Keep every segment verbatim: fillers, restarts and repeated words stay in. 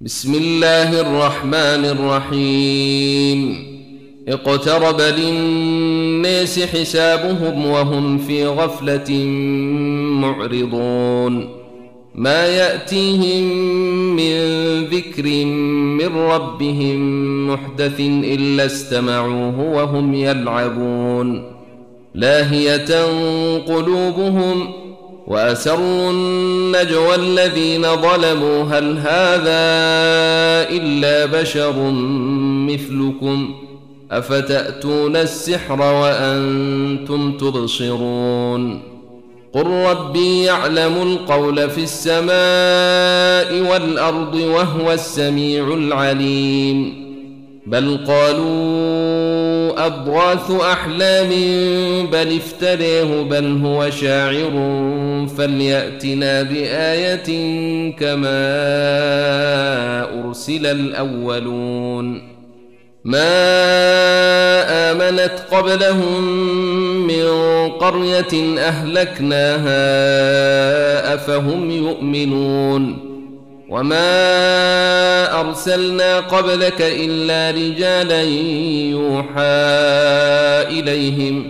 بسم الله الرحمن الرحيم. اقترب للناس حسابهم وهم في غفلة معرضون. ما يأتيهم من ذكر من ربهم محدث إلا استمعوه وهم يلعبون. لاهية قلوبهم وأسروا النجوى الذين ظلموا هل هذا إلا بشر مثلكم أفتأتون السحر وأنتم تبصرون. قل ربي يعلم القول في السماء والأرض وهو السميع العليم. بل قالوا أضغاث أحلام بل افتريه بل هو شاعر فليأتنا بآية كما أرسل الأولون. ما آمنت قبلهم من قرية أهلكناها أفهم يؤمنون. وما أرسلنا قبلك إلا رجالا يوحى إليهم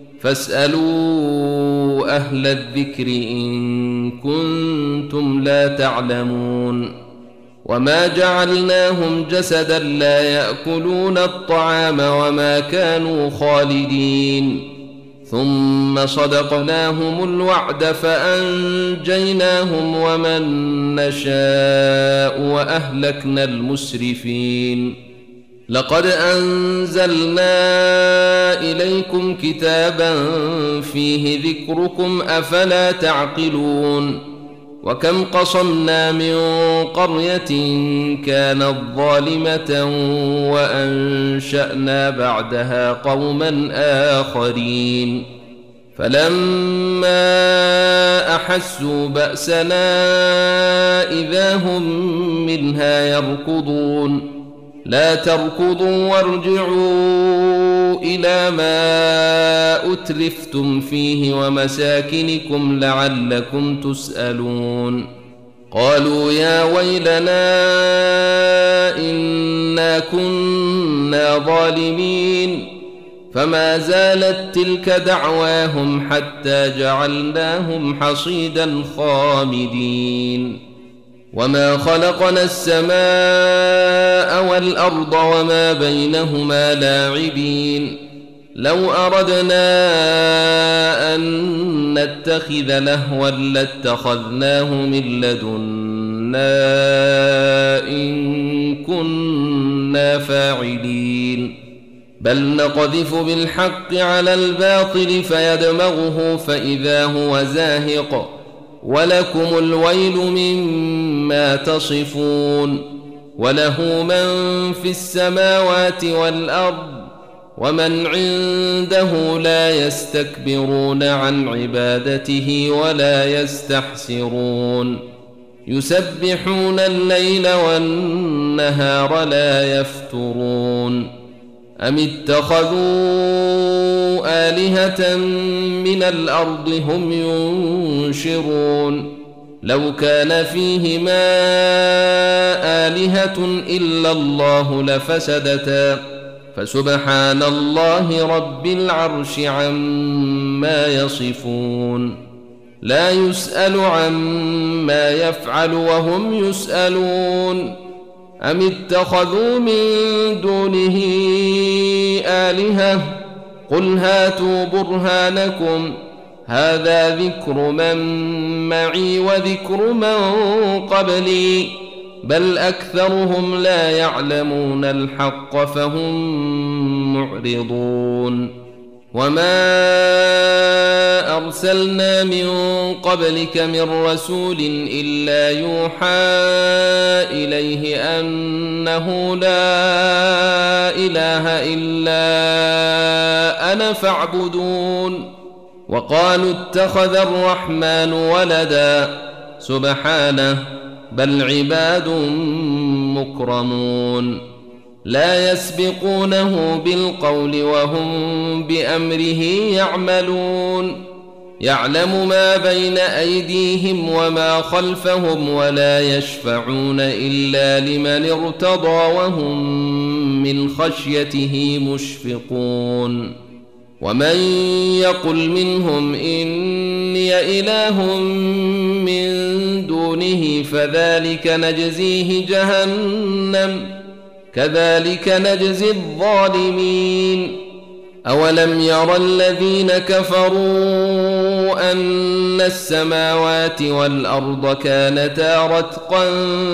فاسألوا أهل الذكر إن كنتم لا تعلمون. وما جعلناهم جسدا لا يأكلون الطعام وما كانوا خالدين. ثم صدقناهم الوعد فأنجيناهم ومن نشاء وأهلكنا المسرفين. لقد أنزلنا إليكم كتابا فيه ذكركم أفلا تعقلون. وكم قصمنا من قرية كانت ظالمة وأنشأنا بعدها قوما آخرين. فلما أحسوا بأسنا إذا هم منها يركضون. لا تركضوا وارجعوا إلى ما أترفتم فيه ومساكنكم لعلكم تسألون. قالوا يا ويلنا إنا كنا ظالمين. فما زالت تلك دعواهم حتى جعلناهم حصيدا خامدين. وما خلقنا السماء والأرض وما بينهما لاعبين. لو أردنا أن نتخذ لهوا لاتخذناه من لدنا إن كنا فاعلين. بل نقذف بالحق على الباطل فيدمغه فإذا هو زاهق ولكم الويل مما تصفون. وله من في السماوات والأرض ومن عنده لا يستكبرون عن عبادته ولا يستحسرون. يسبحون الليل والنهار لا يفترون. أم اتخذوا آلهة من الأرض هم ينشرون. لو كان فيهما آلهة إلا الله لفسدتا فسبحان الله رب العرش عما يصفون. لا يسأل عما يفعل وهم يسألون. أم اتخذوا من دونه آلهة قل هاتوا برهانكم هذا ذكر من معي وذكر من قبلي بل أكثرهم لا يعلمون الحق فهم معرضون. وما أرسلنا من قبلك من رسول إلا يوحى إليه أنه لا إله إلا أنا فاعبدون. وقالوا اتخذ الرحمن ولدا سبحانه بل عباد مكرمون. لا يسبقونه بالقول وهم بأمره يعملون. يعلم ما بين أيديهم وما خلفهم ولا يشفعون إلا لمن ارتضى وهم من خشيته مشفقون ومن يقل منهم إني إله من دونه فذلك نجزيه جهنم كذلك نجزي الظالمين أولم ير الذين كفروا أن السماوات والأرض كانتا رتقا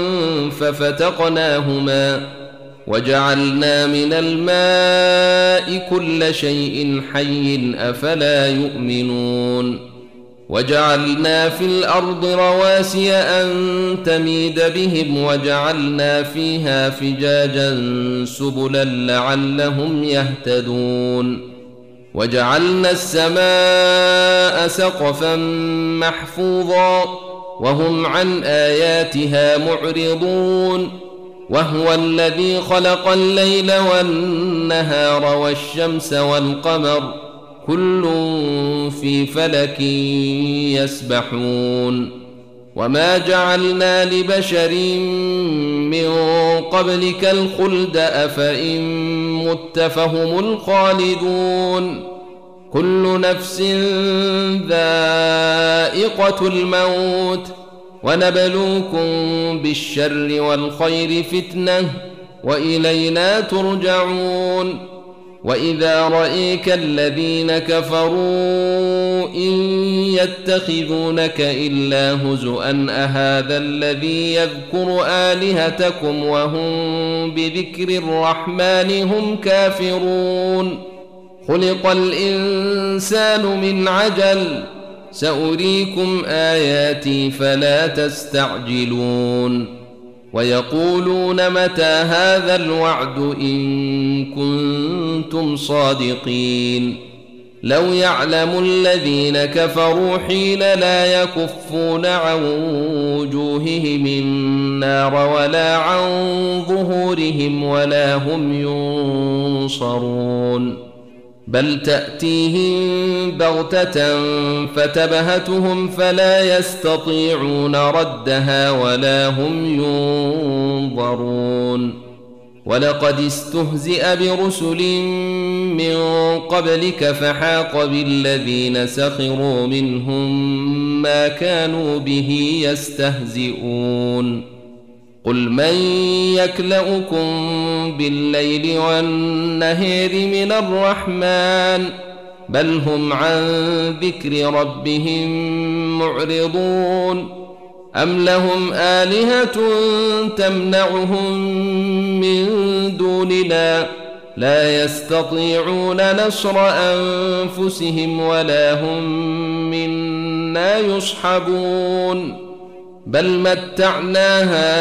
ففتقناهما وجعلنا من الماء كل شيء حي أفلا يؤمنون وجعلنا في الأرض رواسي أن تميد بهم وجعلنا فيها فجاجا سبلا لعلهم يهتدون وجعلنا السماء سقفا محفوظا وهم عن آياتها معرضون وهو الذي خلق الليل والنهار والشمس والقمر كل في فلك يسبحون وما جعلنا لبشر من قبلك الخلد أفإن مت فهم الخالدون كل نفس ذائقة الموت ونبلوكم بالشر والخير فتنة وإلينا ترجعون وإذا رأيك الذين كفروا إن يتخذونك إلا هزؤا أهذا الذي يذكر آلهتكم وهم بذكر الرحمن هم كافرون خلق الإنسان من عجل سأريكم آياتي فلا تستعجلون ويقولون متى هذا الوعد إن كنتم صادقين لو يعلم الذين كفروا حين لا يكفون عن وجوههم النار ولا عن ظهورهم ولا هم ينصرون بل تأتيهم بغتة فتبهتهم فلا يستطيعون ردها ولا هم ينظرون ولقد استهزئ برسل من قبلك فحاق بالذين سخروا منهم ما كانوا به يستهزئون قل من يكلؤكم بالليل والنهار من الرحمن بل هم عن ذكر ربهم معرضون أم لهم آلهة تمنعهم من دوننا لا يستطيعون نصر أنفسهم ولا هم منا يصحبون بل متعنا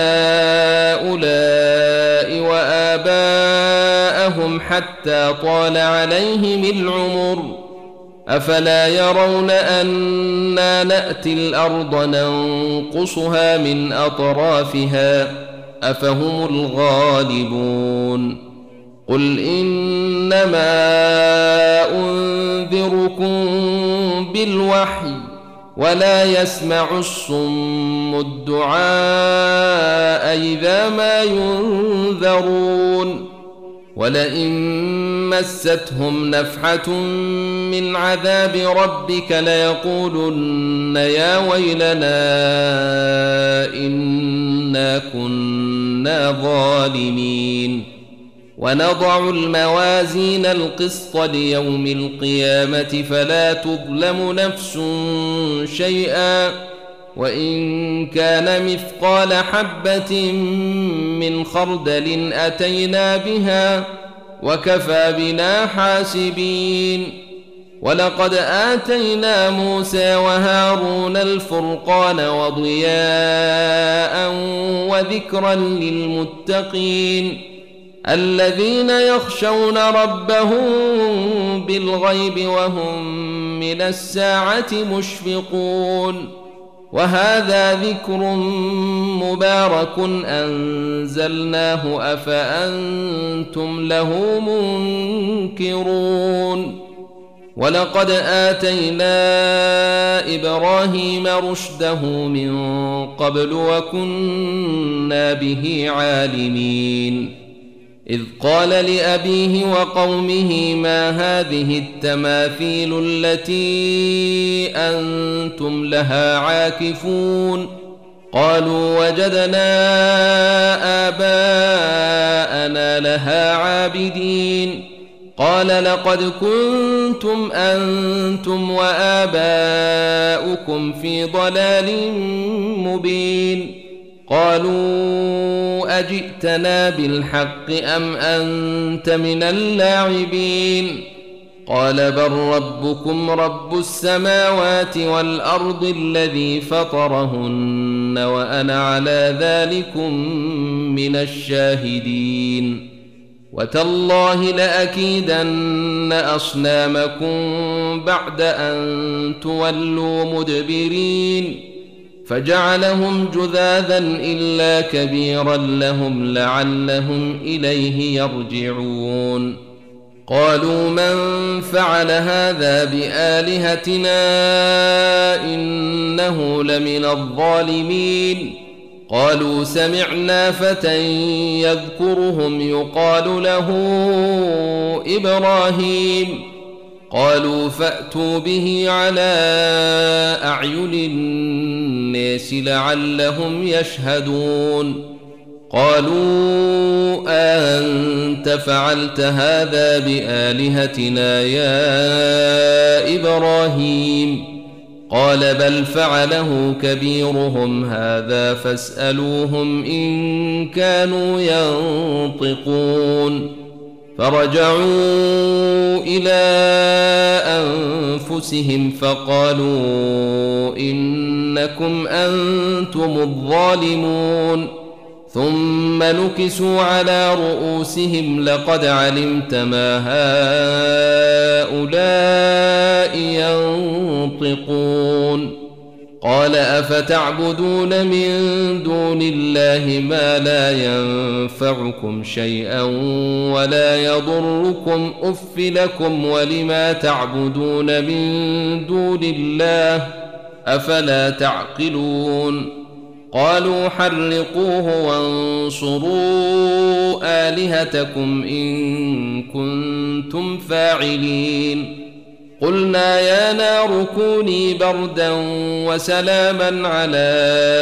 هؤلاء وآباءهم حتى طال عليهم العمر أفلا يرون أنا نأتي الأرض ننقصها من أطرافها أفهم الغالبون قل إنما أنذركم بالوحي ولا يسمع الصم الدعاء إذا ما ينذرون ولئن مستهم نفحة من عذاب ربك ليقولن يا ويلنا إنا كنا ظالمين ونضع الموازين القسط ليوم القيامة فلا تظلم نفس شيئا وإن كان مثقال حبة من خردل أتينا بها وكفى بنا حاسبين ولقد آتينا موسى وهارون الفرقان وضياء وذكرا للمتقين الذين يخشون ربهم بالغيب وهم من الساعة مشفقون وهذا ذكر مبارك أنزلناه أفأنتم له منكرون ولقد آتينا إبراهيم رشده من قبل وكنا به عالمين إذ قال لأبيه وقومه ما هذه التماثيل التي أنتم لها عاكفون قالوا وجدنا آباءنا لها عابدين قال لقد كنتم أنتم وآباؤكم في ضلال مبين قالوا أجئتنا بالحق أم أنت من اللاعبين قال بل ربكم رب السماوات والأرض الذي فطرهن وأنا على ذلكم من الشاهدين وتالله لأكيدن أصنامكم بعد أن تولوا مدبرين فجعلهم جذاذا إلا كبيرا لهم لعلهم إليه يرجعون قالوا من فعل هذا بآلهتنا إنه لمن الظالمين قالوا سمعنا فتى يذكرهم يقال له إبراهيم قالوا فأتوا به على أعين الناس لعلهم يشهدون قالوا أنت فعلت هذا بآلهتنا يا إبراهيم قال بل فعله كبيرهم هذا فاسألوهم إن كانوا ينطقون فرجعوا إلى أنفسهم فقالوا إنكم أنتم الظالمون ثم نكسوا على رؤوسهم لقد علمت ما هؤلاء ينطقون قال أفتعبدون من دون الله ما لا ينفعكم شيئا ولا يضركم أف لكم ولما تعبدون من دون الله أفلا تعقلون قالوا حرقوه وانصروا آلهتكم إن كنتم فاعلين قلنا يا نار كوني بردا وسلاما على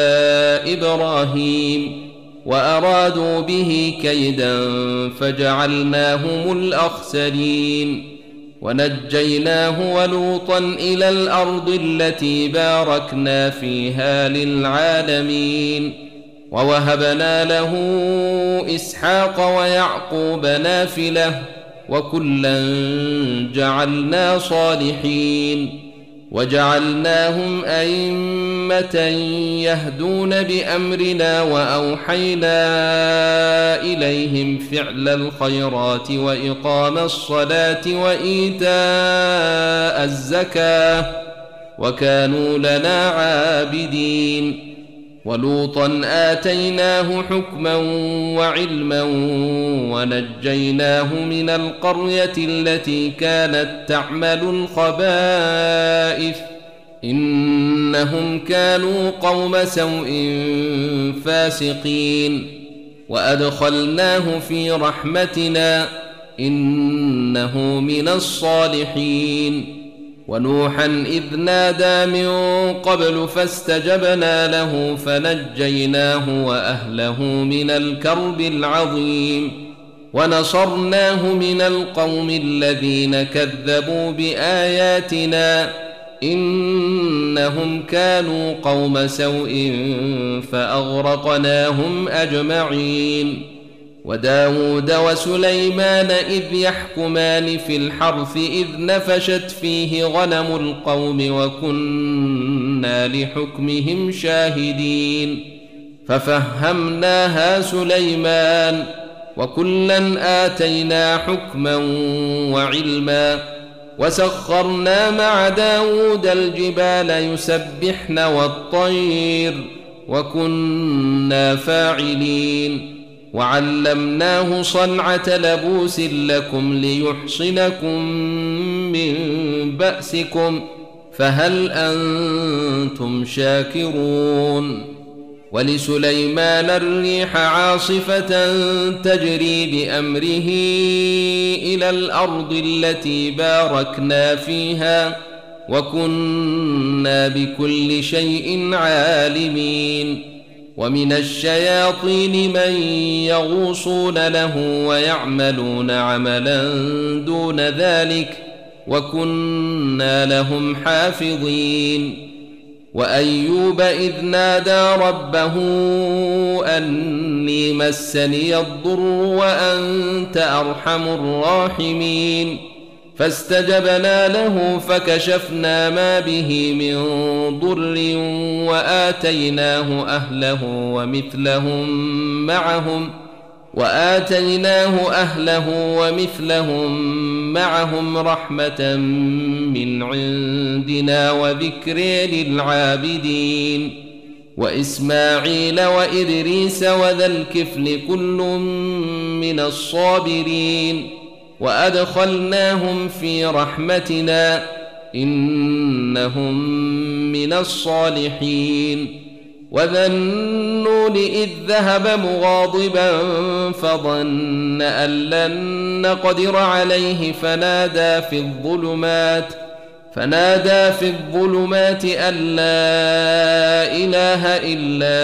إبراهيم وأرادوا به كيدا فجعلناهم الأخسرين ونجيناه ولوطا إلى الأرض التي باركنا فيها للعالمين ووهبنا له إسحاق ويعقوب نافلة وكلا جعلنا صالحين وجعلناهم أئمة يهدون بأمرنا وأوحينا إليهم فعل الخيرات وإقام الصلاة وإيتاء الزكاة وكانوا لنا عابدين ولوطا آتيناه حكما وعلما ونجيناه من القرية التي كانت تعمل الخبائث إنهم كانوا قوم سوء فاسقين وأدخلناه في رحمتنا إنه من الصالحين ونوحا إذ نادى من قبل فاستجبنا له فنجيناه وأهله من الكرب العظيم ونصرناه من القوم الذين كذبوا بآياتنا إنهم كانوا قوم سوء فأغرقناهم أجمعين وداود وسليمان إذ يحكمان في الحرث إذ نفشت فيه غنم القوم وكنا لحكمهم شاهدين ففهمناها سليمان وكلا آتينا حكما وعلما وسخرنا مع داود الجبال يسبحن والطير وكنا فاعلين وعلمناه صنعة لبوس لكم ليحصنكم من بأسكم فهل أنتم شاكرون ولسليمان الريح عاصفة تجري بأمره إلى الأرض التي باركنا فيها وكنا بكل شيء عالمين ومن الشياطين من يغوصون له ويعملون عملا دون ذلك وكنا لهم حافظين وأيوب إذ نادى ربه أني مسني الضر وأنت أرحم الراحمين فاستجبنا له فكشفنا ما به من ضر وآتيناه أهله ومثلهم معهم وآتيناه أهله ومثلهم معهم رحمة من عندنا وذكر للعابدين وإسماعيل وإدريس وذا الكفل كل من الصابرين وأدخلناهم في رحمتنا إنهم من الصالحين وذا النون إذ ذهب مغاضبا فظن أن لن نقدر عليه فنادى في الظلمات فنادى في الظلمات أن لا إله إلا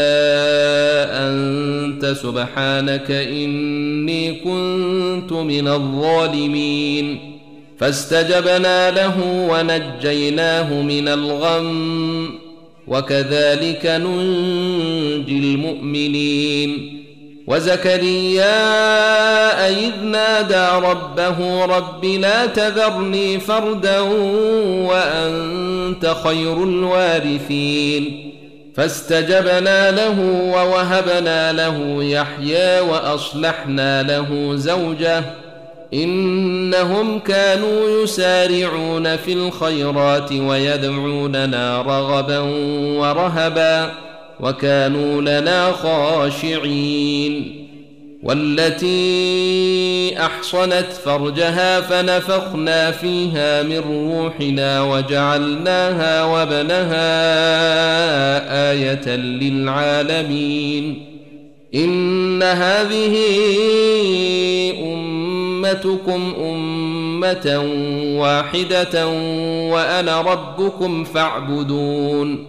أنت سبحانك إني كنت من الظالمين فاستجبنا له ونجيناه من الغم وكذلك ننجي المؤمنين وزكريا إذ نادى ربه رب لا تذرني فردا وأنت خير الوارثين فاستجبنا له ووهبنا له يحيى وأصلحنا له زوجه إنهم كانوا يسارعون في الخيرات ويدعوننا رغبا ورهبا وكانوا لنا خاشعين والتي أحصنت فرجها فنفخنا فيها من روحنا وجعلناها وابنها آية للعالمين إن هذه أمتكم أمة واحدة وأنا ربكم فاعبدون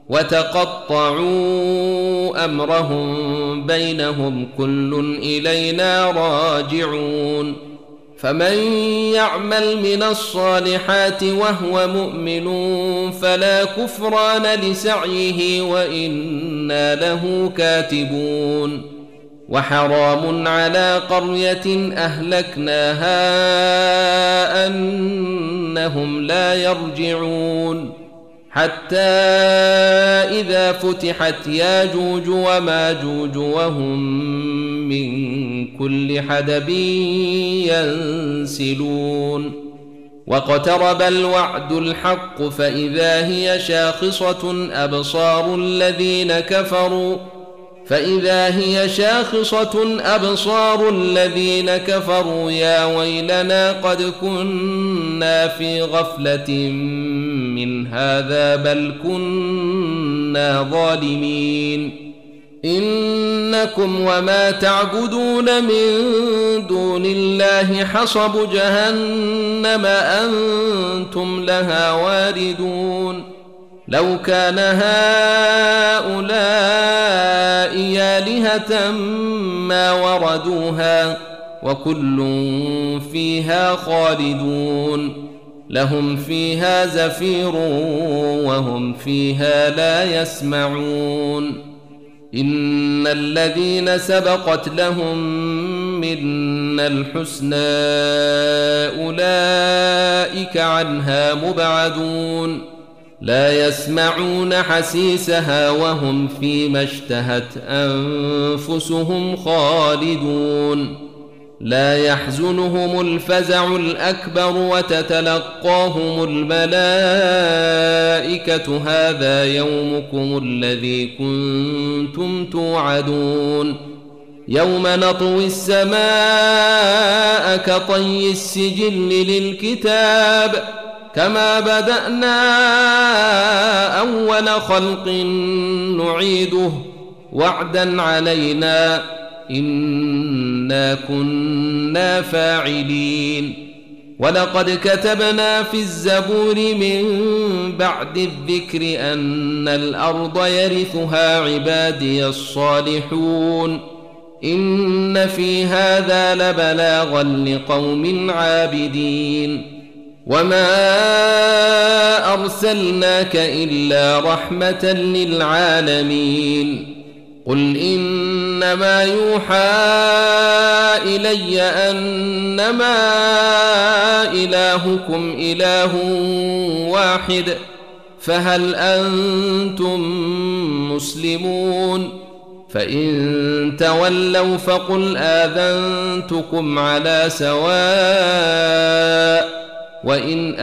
وتقطعوا أمرهم بينهم كل إلينا راجعون فمن يعمل من الصالحات وهو مؤمن فلا كفران لسعيه وإنا له كاتبون وحرام على قرية أهلكناها أنهم لا يرجعون حتى إذا فتحت ياجوج وماجوج وهم من كل حدب ينسلون واقترب الوعد الحق فإذا هي شاخصة أبصار الذين كفروا فإذا هي شاخصة أبصار الذين كفروا يا ويلنا قد كنا في غفلة من هذا بل كنا ظالمين إنكم وما تعبدون من دون الله حصب جهنم أنتم لها واردون لو كان هؤلاء آلهة ما وردوها وكل فيها خالدون لهم فيها زفير وهم فيها لا يسمعون إن الذين سبقت لهم منا الحسنى أولئك عنها مبعدون لا يسمعون حسيسها وهم فيما اشتهت أنفسهم خالدون لا يحزنهم الفزع الأكبر وتتلقاهم الملائكة هذا يومكم الذي كنتم توعدون يوم نطوي السماء كطي السجل للكتاب كما بدأنا أول خلق نعيده وعدا علينا إنا كنا فاعلين ولقد كتبنا في الزبور من بعد الذكر أن الأرض يرثها عبادي الصالحون إن في هذا لبلاغا لقوم عابدين وما أرسلناك إلا رحمة للعالمين قل إنما يوحى إلي أنما إلهكم إله واحد فهل أنتم مسلمون فإن تولوا فقل آذنتكم على سواء وإن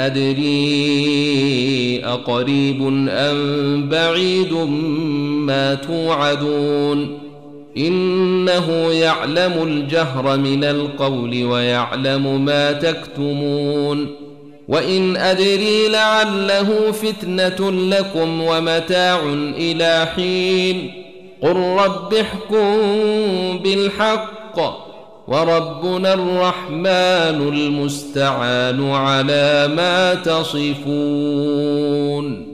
أدري أقريب أم بعيد ما توعدون إنه يعلم الجهر من القول ويعلم ما تكتمون وإن أدري لعله فتنة لكم ومتاع إلى حين قل رب احكم بالحق وربنا الرحمن المستعان على ما تصفون.